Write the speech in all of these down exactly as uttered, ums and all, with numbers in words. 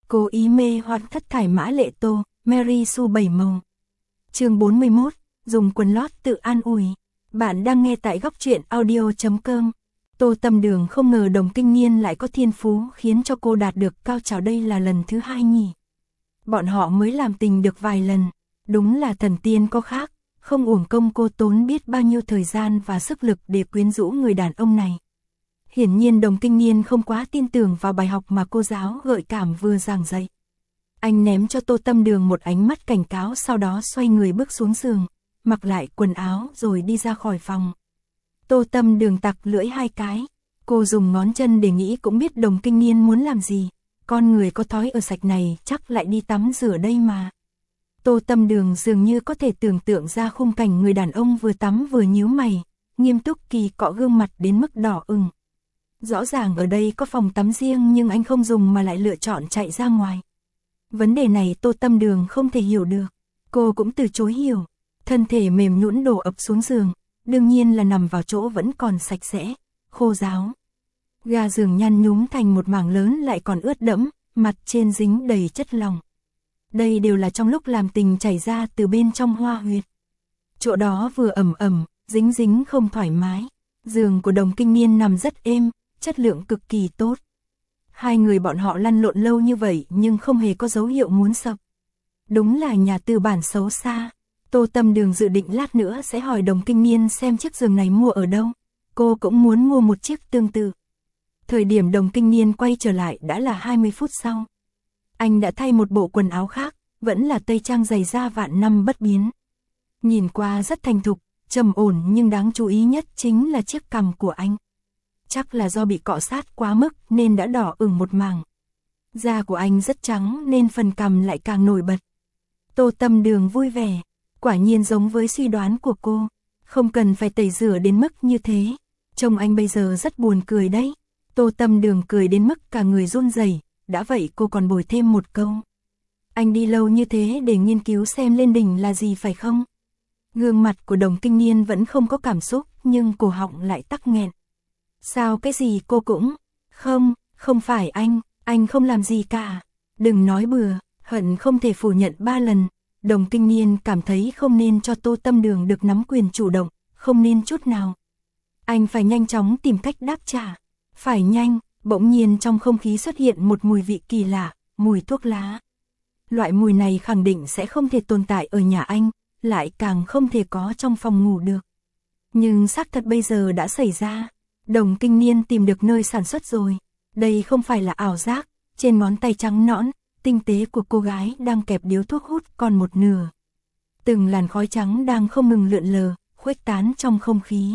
Cố ý mê hoặc thất thải mã lệ tô, Mary Sue bảy màu. Chương bốn mươi mốt, dùng quần lót tự an ủi. Bạn đang nghe tại góc truyện audio chấm com. Tô Tâm Đường không ngờ Đồng Kinh Niên lại có thiên phú khiến cho cô đạt được cao trào, đây là lần thứ hai nhỉ. Bọn họ mới làm tình được vài lần, đúng là thần tiên có khác, không uổng công cô tốn biết bao nhiêu thời gian và sức lực để quyến rũ người đàn ông này. Hiển nhiên Đồng Kinh Niên không quá tin tưởng vào bài học mà cô giáo gợi cảm vừa giảng dạy. Anh ném cho Tô Tâm Đường một ánh mắt cảnh cáo, sau đó xoay người bước xuống giường, mặc lại quần áo rồi đi ra khỏi phòng. Tô Tâm Đường tặc lưỡi hai cái, cô dùng ngón chân để nghĩ cũng biết Đồng Kinh Niên muốn làm gì, con người có thói ở sạch này chắc lại đi tắm rửa đây mà. Tô Tâm Đường dường như có thể tưởng tượng ra khung cảnh người đàn ông vừa tắm vừa nhíu mày, nghiêm túc kỳ cọ gương mặt đến mức đỏ ửng. Rõ ràng ở đây có phòng tắm riêng nhưng anh không dùng mà lại lựa chọn chạy ra ngoài. Vấn đề này Tô Tâm Đường không thể hiểu được, cô cũng từ chối hiểu, thân thể mềm nhũn đổ ập xuống giường, đương nhiên là nằm vào chỗ vẫn còn sạch sẽ, khô ráo. Ga giường nhăn nhúm thành một mảng lớn lại còn ướt đẫm, mặt trên dính đầy chất lỏng. Đây đều là trong lúc làm tình chảy ra từ bên trong hoa huyệt. Chỗ đó vừa ẩm ẩm, dính dính không thoải mái. Giường của Đồng Kinh Niên nằm rất êm, chất lượng cực kỳ tốt. Hai người bọn họ lăn lộn lâu như vậy nhưng không hề có dấu hiệu muốn sập. Đúng là nhà tư bản xấu xa. Tô Tâm Đường dự định lát nữa sẽ hỏi Đồng Kinh Niên xem chiếc giường này mua ở đâu. Cô cũng muốn mua một chiếc tương tự. Thời điểm Đồng Kinh Niên quay trở lại đã là hai mươi phút sau. Anh đã thay một bộ quần áo khác, vẫn là tây trang giày da vạn năm bất biến. Nhìn qua rất thành thục, trầm ổn, nhưng đáng chú ý nhất chính là chiếc cằm của anh. Chắc là do bị cọ sát quá mức nên đã đỏ ửng một mảng. Da của anh rất trắng nên phần cằm lại càng nổi bật. Tô Tâm Đường vui vẻ, quả nhiên giống với suy đoán của cô, không cần phải tẩy rửa đến mức như thế. Trông anh bây giờ rất buồn cười đấy. Tô Tâm Đường cười đến mức cả người run rẩy. Đã vậy cô còn bồi thêm một câu. Anh đi lâu như thế để nghiên cứu xem lên đỉnh là gì phải không? Gương mặt của Đồng Kinh Niên vẫn không có cảm xúc, nhưng cổ họng lại tắc nghẹn. Sao cái gì cô cũng? Không, không phải anh, anh không làm gì cả. Đừng nói bừa, hận không thể phủ nhận ba lần. Đồng Kinh Niên cảm thấy không nên cho Tô Tâm Đường được nắm quyền chủ động, không nên chút nào. Anh phải nhanh chóng tìm cách đáp trả. Phải nhanh. Bỗng nhiên trong không khí xuất hiện một mùi vị kỳ lạ, mùi thuốc lá. Loại mùi này khẳng định sẽ không thể tồn tại ở nhà anh, lại càng không thể có trong phòng ngủ được. Nhưng xác thật bây giờ đã xảy ra. Đồng Kinh Niên tìm được nơi sản xuất rồi. Đây không phải là ảo giác, trên ngón tay trắng nõn, tinh tế của cô gái đang kẹp điếu thuốc hút còn một nửa. Từng làn khói trắng đang không ngừng lượn lờ, khuếch tán trong không khí.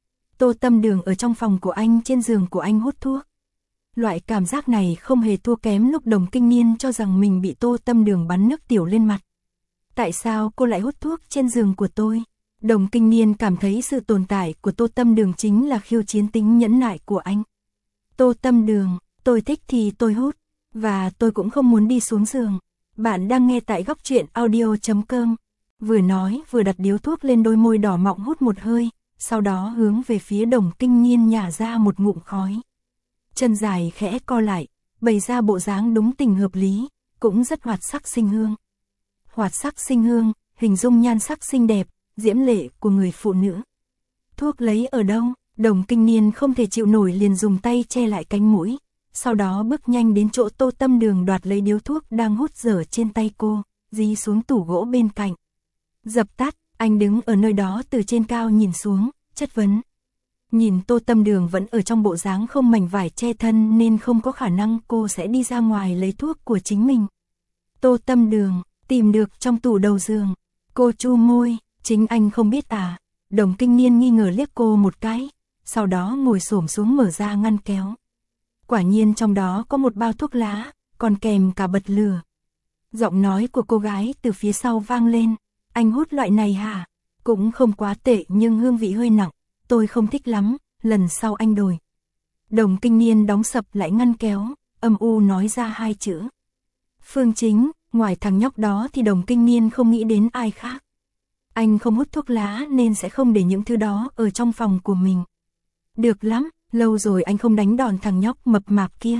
Tô Tâm Đường ở trong phòng của anh, trên giường của anh hút thuốc. Loại cảm giác này không hề thua kém lúc Đồng Kinh Niên cho rằng mình bị Tô Tâm Đường bắn nước tiểu lên mặt. Tại sao cô lại hút thuốc trên giường của tôi? Đồng Kinh Niên cảm thấy sự tồn tại của Tô Tâm Đường chính là khiêu chiến tính nhẫn nại của anh. Tô Tâm Đường, tôi thích thì tôi hút, và tôi cũng không muốn đi xuống giường. Bạn đang nghe tại góc truyện audio chấm com. Vừa nói vừa đặt điếu thuốc lên đôi môi đỏ mọng hút một hơi, sau đó hướng về phía Đồng Kinh Niên nhả ra một ngụm khói. Chân dài khẽ co lại, bày ra bộ dáng đúng tình hợp lý, cũng rất hoạt sắc sinh hương. Hoạt sắc sinh hương, hình dung nhan sắc xinh đẹp, diễm lệ của người phụ nữ. Thuốc lấy ở đâu? Đồng Kinh Niên không thể chịu nổi liền dùng tay che lại cánh mũi, sau đó bước nhanh đến chỗ Tô Tâm Đường đoạt lấy điếu thuốc đang hút dở trên tay cô, dí xuống tủ gỗ bên cạnh. Dập tắt, anh đứng ở nơi đó từ trên cao nhìn xuống, chất vấn. Nhìn Tô Tâm Đường vẫn ở trong bộ dáng không mảnh vải che thân nên không có khả năng cô sẽ đi ra ngoài lấy thuốc của chính mình. Tô Tâm Đường, tìm được trong tủ đầu giường. Cô chu môi, chính anh không biết à? Đồng Kinh Niên nghi ngờ liếc cô một cái, sau đó ngồi xổm xuống mở ra ngăn kéo. Quả nhiên trong đó có một bao thuốc lá, còn kèm cả bật lửa. Giọng nói của cô gái từ phía sau vang lên. Anh hút loại này hả? Cũng không quá tệ nhưng hương vị hơi nặng. Tôi không thích lắm, lần sau anh đổi. Đồng Kinh Niên đóng sập lại ngăn kéo, âm u nói ra hai chữ. Phương Chính, ngoài thằng nhóc đó thì Đồng Kinh Niên không nghĩ đến ai khác. Anh không hút thuốc lá nên sẽ không để những thứ đó ở trong phòng của mình. Được lắm, lâu rồi anh không đánh đòn thằng nhóc mập mạp kia.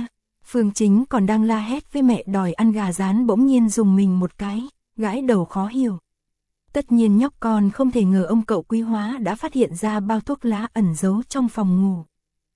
Phương Chính còn đang la hét với mẹ đòi ăn gà rán bỗng nhiên dùng mình một cái, gãi đầu khó hiểu. Tất nhiên nhóc con không thể ngờ ông cậu Quý Hóa đã phát hiện ra bao thuốc lá ẩn giấu trong phòng ngủ.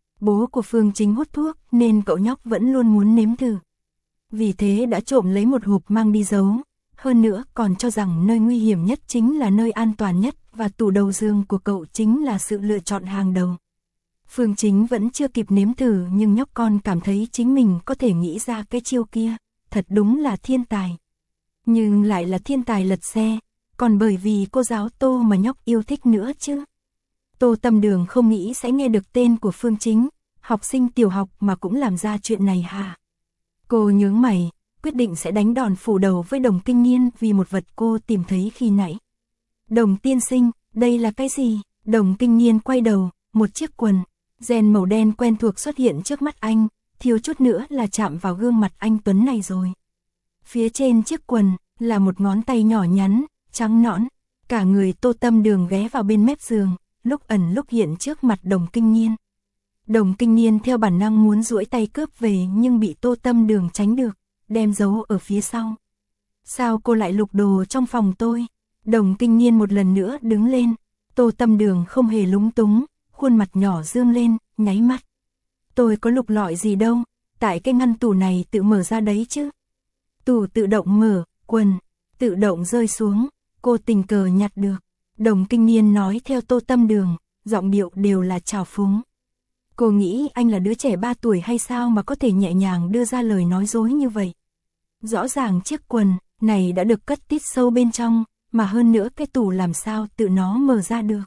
Bố của Phương Chính hút thuốc nên cậu nhóc vẫn luôn muốn nếm thử. Vì thế đã trộm lấy một hộp mang đi giấu, hơn nữa còn cho rằng nơi nguy hiểm nhất chính là nơi an toàn nhất và tủ đầu giường của cậu chính là sự lựa chọn hàng đầu. Phương Chính vẫn chưa kịp nếm thử nhưng nhóc con cảm thấy chính mình có thể nghĩ ra cái chiêu kia, thật đúng là thiên tài. Nhưng lại là thiên tài lật xe, còn bởi vì cô giáo Tô mà nhóc yêu thích nữa chứ. Tô Tâm Đường không nghĩ sẽ nghe được tên của Phương Chính, học sinh tiểu học mà cũng làm ra chuyện này hả? Cô nhướng mày, quyết định sẽ đánh đòn phủ đầu với Đồng Kinh Niên vì một vật cô tìm thấy khi nãy. Đồng tiên sinh, đây là cái gì? Đồng Kinh Niên quay đầu, một chiếc quần, ren màu đen quen thuộc xuất hiện trước mắt anh, thiếu chút nữa là chạm vào gương mặt anh tuấn này rồi. Phía trên chiếc quần, là một ngón tay nhỏ nhắn, trắng nõn, cả người Tô Tâm Đường ghé vào bên mép giường, lúc ẩn lúc hiện trước mặt Đồng Kinh Niên. Đồng Kinh Niên theo bản năng muốn duỗi tay cướp về nhưng bị Tô Tâm Đường tránh được, đem giấu ở phía sau. Sao cô lại lục đồ trong phòng tôi? Đồng Kinh Niên một lần nữa đứng lên, Tô Tâm Đường không hề lúng túng, khuôn mặt nhỏ dương lên, nháy mắt. Tôi có lục lọi gì đâu, tại cái ngăn tủ này tự mở ra đấy chứ. Tủ tự động mở, quần tự động rơi xuống, cô tình cờ nhặt được. Đồng Kinh Niên nói theo Tô Tâm Đường, giọng điệu đều là trào phúng. Cô nghĩ anh là đứa trẻ ba tuổi hay sao mà có thể nhẹ nhàng đưa ra lời nói dối như vậy? Rõ ràng chiếc quần này đã được cất tít sâu bên trong, mà hơn nữa cái tủ làm sao tự nó mở ra được.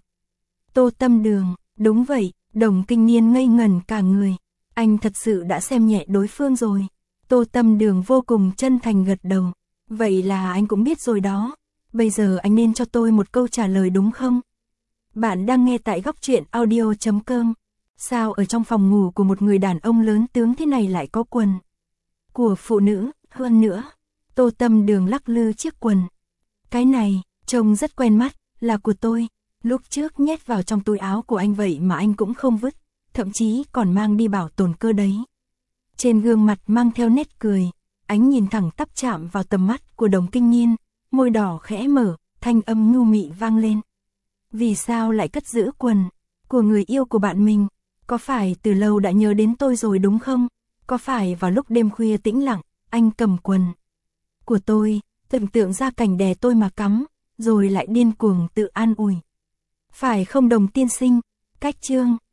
Tô Tâm Đường, đúng vậy, Đồng Kinh Niên ngây ngẩn cả người. Anh thật sự đã xem nhẹ đối phương rồi. Tô Tâm Đường vô cùng chân thành gật đầu. Vậy là anh cũng biết rồi đó. Bây giờ anh nên cho tôi một câu trả lời đúng không? Bạn đang nghe tại góc truyện audio chấm com. Sao ở trong phòng ngủ của một người đàn ông lớn tướng thế này lại có quần của phụ nữ, hơn nữa? Tô Tâm Đường lắc lư chiếc quần. Cái này, trông rất quen mắt, là của tôi. Lúc trước nhét vào trong túi áo của anh vậy mà anh cũng không vứt, thậm chí còn mang đi bảo tồn cơ đấy. Trên gương mặt mang theo nét cười, ánh nhìn thẳng tắp chạm vào tầm mắt của Đồng Kinh Niên, môi đỏ khẽ mở, thanh âm nhu mị vang lên. Vì sao lại cất giữ quần của người yêu của bạn mình? Có phải từ lâu đã nhớ đến tôi rồi đúng không? Có phải vào lúc đêm khuya tĩnh lặng, anh cầm quần của tôi, tưởng tượng ra cảnh đè tôi mà cắm, rồi lại điên cuồng tự an ủi? Phải không Đồng tiên sinh? Cách chương